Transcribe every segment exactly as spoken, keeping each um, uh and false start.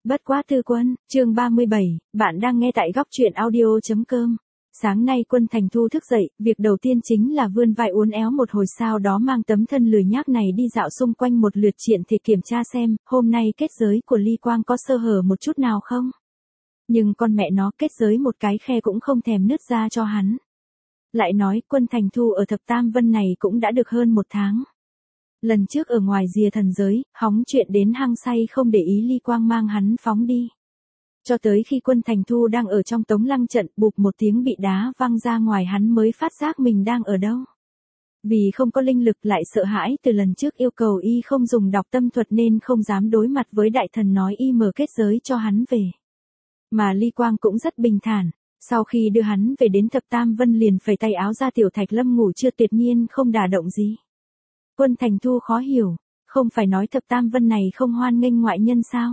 Bất quá tư quân, chương ba mươi bảy, bạn đang nghe tại góc truyện audio.com. Sáng nay Quân Thành Thu thức dậy, việc đầu tiên chính là vươn vai uốn éo một hồi, sau đó mang tấm thân lười nhác này đi dạo xung quanh một lượt triện thể kiểm tra xem, hôm nay kết giới của Ly Quang có sơ hở một chút nào không. Nhưng con mẹ nó, kết giới một cái khe cũng không thèm nứt ra cho hắn. Lại nói, Quân Thành Thu ở Thập Tam Vân này cũng đã được hơn một tháng. Lần trước ở ngoài rìa thần giới, hóng chuyện đến hăng say không để ý Ly Quang mang hắn phóng đi. Cho tới khi Quân Thành Thu đang ở trong tống lăng trận, bụp một tiếng bị đá văng ra ngoài, hắn mới phát giác mình đang ở đâu. Vì không có linh lực, lại sợ hãi từ lần trước yêu cầu y không dùng đọc tâm thuật nên không dám đối mặt với đại thần nói y mở kết giới cho hắn về. Mà Ly Quang cũng rất bình thản. Sau khi đưa hắn về đến Thập Tam Vân liền phẩy tay áo ra, Tiểu Thạch Lâm ngủ chưa, tuyệt nhiên không đả động gì. Quân Thành Thu khó hiểu, không phải nói Thập Tam Vân này không hoan nghênh ngoại nhân sao?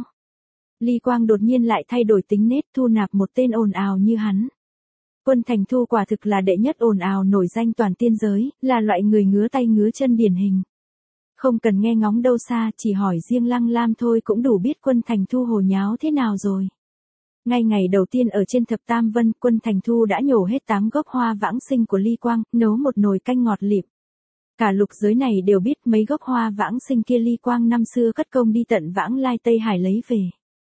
Ly Quang đột nhiên lại thay đổi tính nết, thu nạp một tên ồn ào như hắn. Quân Thành Thu quả thực là đệ nhất ồn ào nổi danh toàn tiên giới, là loại người ngứa tay ngứa chân điển hình. Không cần nghe ngóng đâu xa, chỉ hỏi riêng Lăng Lam thôi cũng đủ biết Quân Thành Thu hồ nháo thế nào rồi. Ngay ngày đầu tiên ở trên Thập Tam Vân, Quân Thành Thu đã nhổ hết tám gốc hoa vãng sinh của Ly Quang, nấu một nồi canh ngọt lịm. Cả lục giới này đều biết mấy gốc hoa vãng sinh kia Ly Quang năm xưa cất công đi tận Vãng Lai Tây Hải lấy về.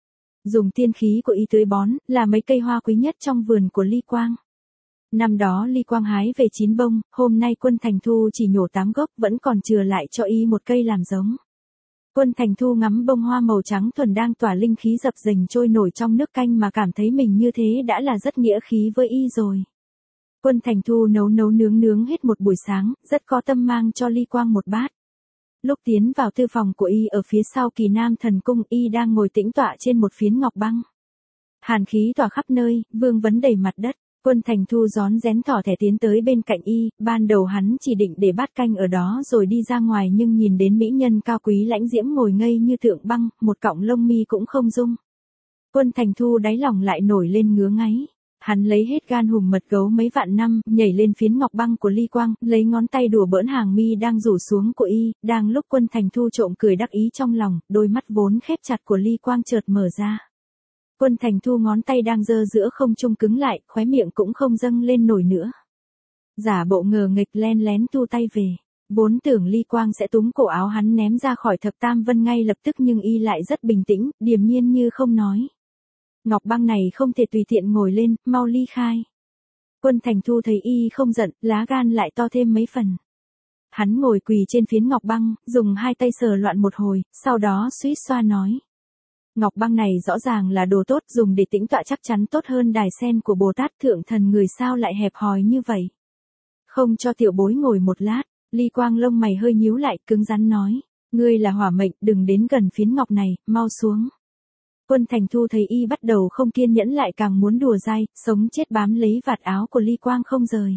Dùng tiên khí của y tưới bón, là mấy cây hoa quý nhất trong vườn của Ly Quang. Năm đó Ly Quang hái về chín bông, hôm nay Quân Thành Thu chỉ nhổ tám gốc, vẫn còn chừa lại cho y một cây làm giống. Quân Thành Thu ngắm bông hoa màu trắng thuần đang tỏa linh khí dập dềnh trôi nổi trong nước canh mà cảm thấy mình như thế đã là rất nghĩa khí với y rồi. Quân Thành Thu nấu nấu nướng nướng hết một buổi sáng, rất có tâm mang cho Ly Quang một bát. Lúc tiến vào thư phòng của y ở phía sau Kỳ Nam Thần Cung, y đang ngồi tĩnh tọa trên một phiến ngọc băng. Hàn khí tỏa khắp nơi, vương vấn đầy mặt đất. Quân Thành Thu rón rén thỏ thẻ tiến tới bên cạnh y, ban đầu hắn chỉ định để bát canh ở đó rồi đi ra ngoài, nhưng nhìn đến mỹ nhân cao quý lãnh diễm ngồi ngây như tượng băng, một cọng lông mi cũng không rung. Quân Thành Thu đáy lòng lại nổi lên ngứa ngáy. Hắn lấy hết gan hùm mật gấu mấy vạn năm, nhảy lên phiến ngọc băng của Ly Quang, lấy ngón tay đùa bỡn hàng mi đang rủ xuống của y, đang lúc Quân Thành Thu trộm cười đắc ý trong lòng, đôi mắt vốn khép chặt của Ly Quang chợt mở ra. Quân Thành Thu ngón tay đang giơ giữa không trung cứng lại, khóe miệng cũng không dâng lên nổi nữa. Giả bộ ngờ nghịch len lén thu tay về, vốn tưởng Ly Quang sẽ túm cổ áo hắn ném ra khỏi Thập Tam Vân ngay lập tức, nhưng y lại rất bình tĩnh, điềm nhiên như không nói. Ngọc băng này không thể tùy tiện ngồi lên, mau ly khai. Quân Thành Thu thấy y không giận, lá gan lại to thêm mấy phần. Hắn ngồi quỳ trên phiến ngọc băng, dùng hai tay sờ loạn một hồi, sau đó suýt xoa nói. Ngọc băng này rõ ràng là đồ tốt, dùng để tĩnh tọa chắc chắn tốt hơn đài sen của Bồ Tát Thượng Thần, người sao lại hẹp hòi như vậy. Không cho tiểu bối ngồi một lát. Ly Quang lông mày hơi nhíu lại, cứng rắn nói. Ngươi là hỏa mệnh, đừng đến gần phiến ngọc này, mau xuống. Quân Thành Thu thấy y bắt đầu không kiên nhẫn lại càng muốn đùa dai, sống chết bám lấy vạt áo của Ly Quang không rời.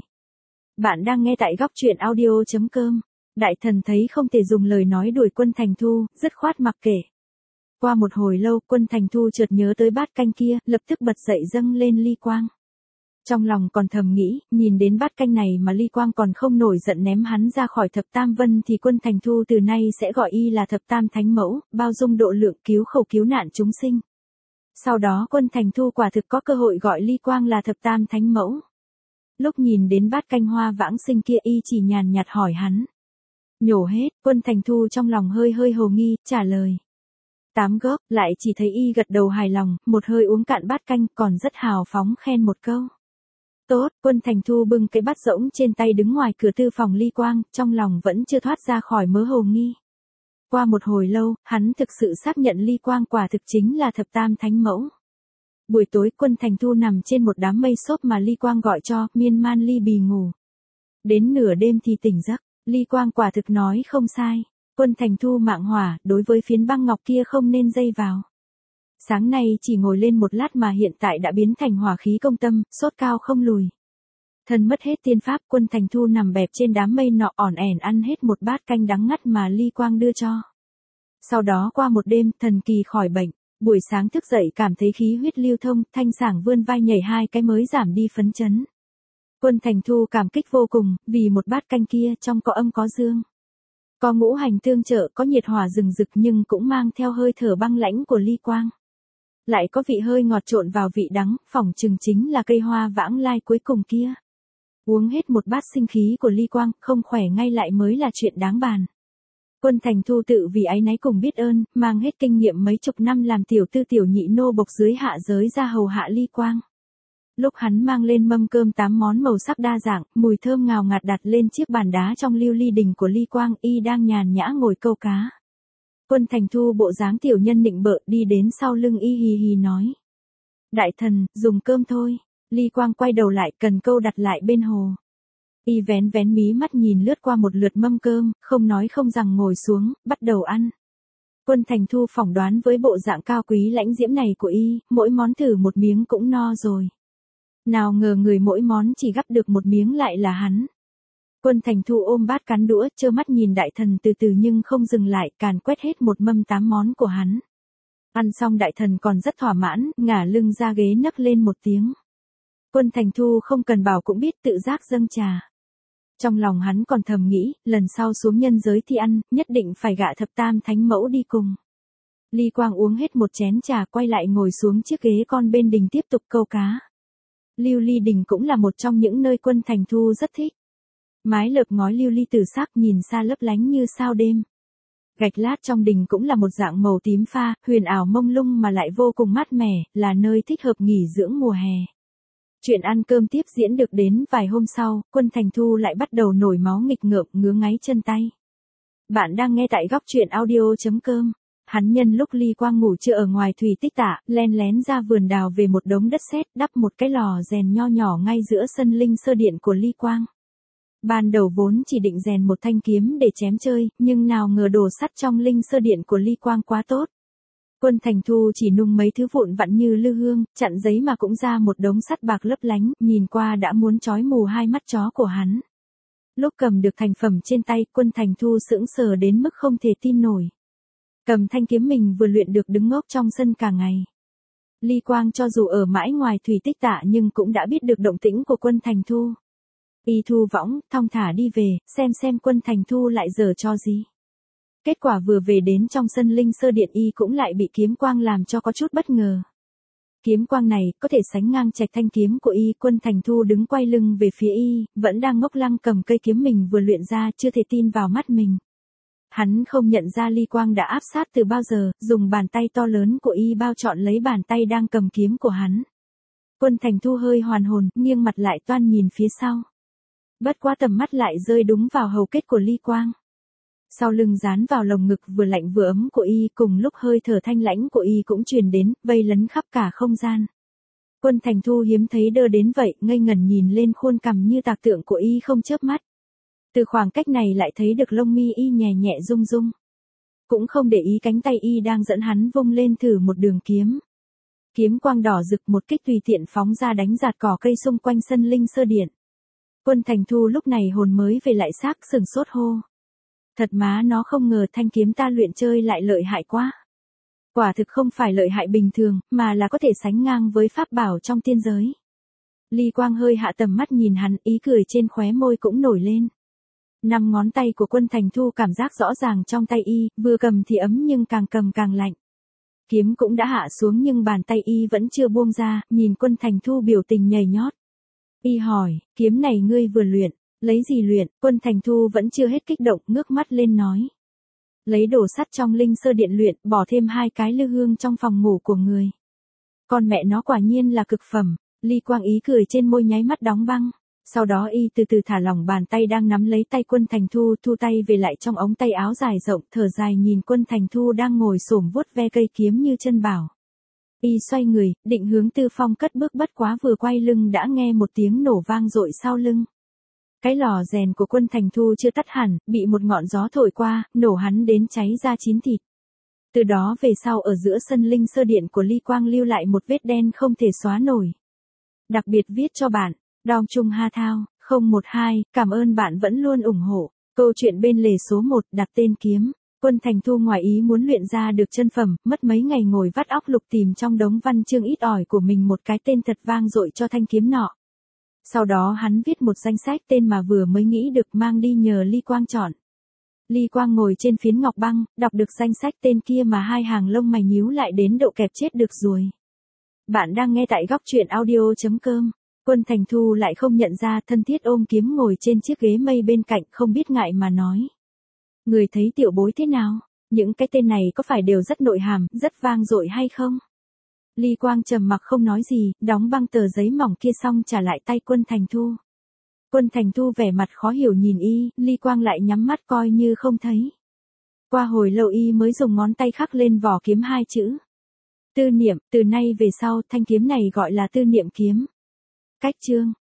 Bạn đang nghe tại góc truyện audio.com. Đại thần thấy không thể dùng lời nói đuổi Quân Thành Thu, dứt khoát mặc kệ. Qua một hồi lâu, Quân Thành Thu chợt nhớ tới bát canh kia, lập tức bật dậy dâng lên Ly Quang. Trong lòng còn thầm nghĩ, nhìn đến bát canh này mà Ly Quang còn không nổi giận ném hắn ra khỏi Thập Tam Vân thì Quân Thành Thu từ nay sẽ gọi y là Thập Tam Thánh Mẫu, bao dung độ lượng, cứu khổ cứu nạn chúng sinh. Sau đó Quân Thành Thu quả thực có cơ hội gọi Ly Quang là Thập Tam Thánh Mẫu. Lúc nhìn đến bát canh hoa vãng sinh kia, y chỉ nhàn nhạt hỏi hắn. Nhổ hết. Quân Thành Thu trong lòng hơi hơi hồ nghi, trả lời. Tám gốc, lại chỉ thấy y gật đầu hài lòng, một hơi uống cạn bát canh, còn rất hào phóng khen một câu. Tốt. Quân Thành Thu bưng cái bát rỗng trên tay đứng ngoài cửa thư phòng Ly Quang, trong lòng vẫn chưa thoát ra khỏi mớ hồ nghi. Qua một hồi lâu, hắn thực sự xác nhận Ly Quang quả thực chính là Thập Tam Thánh Mẫu. Buổi tối, Quân Thành Thu nằm trên một đám mây xốp mà Ly Quang gọi cho, miên man ly bì ngủ. Đến nửa đêm thì tỉnh giấc, Ly Quang quả thực nói không sai. Quân Thành Thu mạng hỏa, đối với phiến băng ngọc kia không nên dây vào. Sáng nay chỉ ngồi lên một lát mà hiện tại đã biến thành hỏa khí công tâm, sốt cao không lùi. Thân mất hết tiên pháp, Quân Thành Thu nằm bẹp trên đám mây nọ ỏn ẻn ăn hết một bát canh đắng ngắt mà Ly Quang đưa cho. Sau đó qua một đêm, thần kỳ khỏi bệnh, buổi sáng thức dậy cảm thấy khí huyết lưu thông, thanh sảng vươn vai nhảy hai cái mới giảm đi phấn chấn. Quân Thành Thu cảm kích vô cùng, vì một bát canh kia trong có âm có dương. Có ngũ hành tương trợ, có nhiệt hỏa rừng rực nhưng cũng mang theo hơi thở băng lãnh của Ly Quang. Lại có vị hơi ngọt trộn vào vị đắng, phỏng chừng chính là cây hoa vãng lai cuối cùng kia. Uống hết một bát sinh khí của Ly Quang, không khỏe ngay lại mới là chuyện đáng bàn. Quân Thành Thu tự vì áy náy cùng biết ơn, mang hết kinh nghiệm mấy chục năm làm tiểu tư tiểu nhị nô bộc dưới hạ giới ra hầu hạ Ly Quang. Lúc hắn mang lên mâm cơm tám món màu sắc đa dạng, mùi thơm ngào ngạt đặt lên chiếc bàn đá trong lưu ly đình của Ly Quang, y đang nhàn nhã ngồi câu cá. Quân Thành Thu bộ dáng tiểu nhân nịnh bợ đi đến sau lưng y hì hì nói. Đại thần, dùng cơm thôi. Ly Quang quay đầu lại cần câu đặt lại bên hồ. Y vén vén mí mắt nhìn lướt qua một lượt mâm cơm, không nói không rằng ngồi xuống, bắt đầu ăn. Quân Thành Thu phỏng đoán với bộ dạng cao quý lãnh diễm này của y, mỗi món thử một miếng cũng no rồi. Nào ngờ người mỗi món chỉ gắp được một miếng lại là hắn. Quân Thành Thu ôm bát cắn đũa, trơ mắt nhìn đại thần từ từ nhưng không dừng lại, càn quét hết một mâm tám món của hắn. Ăn xong đại thần còn rất thỏa mãn, ngả lưng ra ghế nấc lên một tiếng. Quân Thành Thu không cần bảo cũng biết tự giác dâng trà. Trong lòng hắn còn thầm nghĩ, lần sau xuống nhân giới thì ăn, nhất định phải gạ thập tam thánh mẫu đi cùng. Ly Quang uống hết một chén trà quay lại ngồi xuống chiếc ghế con bên đình tiếp tục câu cá. Lưu ly đình cũng là một trong những nơi Quân Thành Thu rất thích. Mái lợp ngói lưu ly tử sắc nhìn xa lấp lánh như sao đêm. Gạch lát trong đình cũng là một dạng màu tím pha, huyền ảo mông lung mà lại vô cùng mát mẻ, là nơi thích hợp nghỉ dưỡng mùa hè. Chuyện ăn cơm tiếp diễn được đến vài hôm sau, Quân Thành Thu lại bắt đầu nổi máu nghịch ngợm ngứa ngáy chân tay. Bạn đang nghe tại góc truyện audio.com. Hắn nhân lúc Ly Quang ngủ trưa ở ngoài thủy tích tạ, len lén ra vườn đào về một đống đất sét, đắp một cái lò rèn nho nhỏ ngay giữa sân linh sơ điện của Ly Quang. Ban đầu vốn chỉ định rèn một thanh kiếm để chém chơi, nhưng nào ngờ đồ sắt trong linh sơ điện của Ly Quang quá tốt. Quân Thành Thu chỉ nung mấy thứ vụn vặn như lư hương, chặn giấy mà cũng ra một đống sắt bạc lấp lánh, nhìn qua đã muốn chói mù hai mắt chó của hắn. Lúc cầm được thành phẩm trên tay, Quân Thành Thu sững sờ đến mức không thể tin nổi. Cầm thanh kiếm mình vừa luyện được đứng ngốc trong sân cả ngày. Ly Quang cho dù ở mãi ngoài thủy tích tạ nhưng cũng đã biết được động tĩnh của Quân Thành Thu. Y thu võng, thong thả đi về, xem xem Quân Thành Thu lại giở cho gì. Kết quả vừa về đến trong sân linh sơ điện y cũng lại bị kiếm quang làm cho có chút bất ngờ. Kiếm quang này có thể sánh ngang trạch thanh kiếm của y. Quân Thành Thu đứng quay lưng về phía y, vẫn đang ngốc lăng cầm cây kiếm mình vừa luyện ra, chưa thể tin vào mắt mình. Hắn không nhận ra Ly Quang đã áp sát từ bao giờ, dùng bàn tay to lớn của y bao trọn lấy bàn tay đang cầm kiếm của hắn. Quân Thành Thu hơi hoàn hồn, nghiêng mặt lại toan nhìn phía sau. Bất quá tầm mắt lại rơi đúng vào hầu kết của Ly Quang. Sau lưng dán vào lồng ngực vừa lạnh vừa ấm của y, cùng lúc hơi thở thanh lãnh của y cũng truyền đến, vây lấn khắp cả không gian. Quân Thành Thu hiếm thấy đơ đến vậy, ngây ngẩn nhìn lên khuôn cằm như tạc tượng của y không chớp mắt. Từ khoảng cách này lại thấy được lông mi y nhẹ nhẹ rung rung. Cũng không để ý cánh tay y đang dẫn hắn vung lên thử một đường kiếm. Kiếm quang đỏ rực một kích tùy tiện phóng ra đánh giạt cỏ cây xung quanh sân linh sơ điện. Quân Thành Thu lúc này hồn mới về lại xác sừng sốt hô. Thật má nó, không ngờ thanh kiếm ta luyện chơi lại lợi hại quá. Quả thực không phải lợi hại bình thường, mà là có thể sánh ngang với pháp bảo trong tiên giới. Ly Quang hơi hạ tầm mắt nhìn hắn, ý cười trên khóe môi cũng nổi lên. Năm ngón tay của Quân Thành Thu cảm giác rõ ràng trong tay y, vừa cầm thì ấm nhưng càng cầm càng lạnh. Kiếm cũng đã hạ xuống nhưng bàn tay y vẫn chưa buông ra, nhìn Quân Thành Thu biểu tình nhảy nhót. Y hỏi, kiếm này ngươi vừa luyện, lấy gì luyện? Quân Thành Thu vẫn chưa hết kích động, ngước mắt lên nói. Lấy đồ sắt trong linh sơ điện luyện, bỏ thêm hai cái lư hương trong phòng ngủ của người. Con mẹ nó quả nhiên là cực phẩm. Ly Quang ý cười trên môi nháy mắt đóng băng. Sau đó y từ từ thả lỏng bàn tay đang nắm lấy tay Quân Thành Thu, thu tay về lại trong ống tay áo dài rộng, thở dài nhìn Quân Thành Thu đang ngồi xổm vuốt ve cây kiếm như chân bảo. Y xoay người, định hướng Tư Phong cất bước, bất quá vừa quay lưng đã nghe một tiếng nổ vang dội sau lưng. Cái lò rèn của Quân Thành Thu chưa tắt hẳn, bị một ngọn gió thổi qua, nổ hắn đến cháy ra chín thịt. Từ đó về sau ở giữa sân linh sơ điện của Ly Quang lưu lại một vết đen không thể xóa nổi. Đặc biệt viết cho bạn, Đong Trung Ha Thao, không một hai, cảm ơn bạn vẫn luôn ủng hộ. Câu chuyện bên lề số một, đặt tên kiếm. Quân Thành Thu ngoài ý muốn luyện ra được chân phẩm, mất mấy ngày ngồi vắt óc lục tìm trong đống văn chương ít ỏi của mình một cái tên thật vang dội cho thanh kiếm nọ. Sau đó hắn viết một danh sách tên mà vừa mới nghĩ được mang đi nhờ Ly Quang chọn. Ly Quang ngồi trên phiến ngọc băng, đọc được danh sách tên kia mà hai hàng lông mày nhíu lại đến độ kẹp chết được rồi. Bạn đang nghe tại góc truyện audio.com. Quân Thành Thu lại không nhận ra, thân thiết ôm kiếm ngồi trên chiếc ghế mây bên cạnh, không biết ngại mà nói. Người thấy tiểu bối thế nào? Những cái tên này có phải đều rất nội hàm, rất vang dội hay không? Ly Quang trầm mặc không nói gì, đóng băng tờ giấy mỏng kia xong trả lại tay Quân Thành Thu. Quân Thành Thu vẻ mặt khó hiểu nhìn y, Ly Quang lại nhắm mắt coi như không thấy. Qua hồi lâu y mới dùng ngón tay khắc lên vỏ kiếm hai chữ. Tư niệm, từ nay về sau thanh kiếm này gọi là tư niệm kiếm. Cách chương.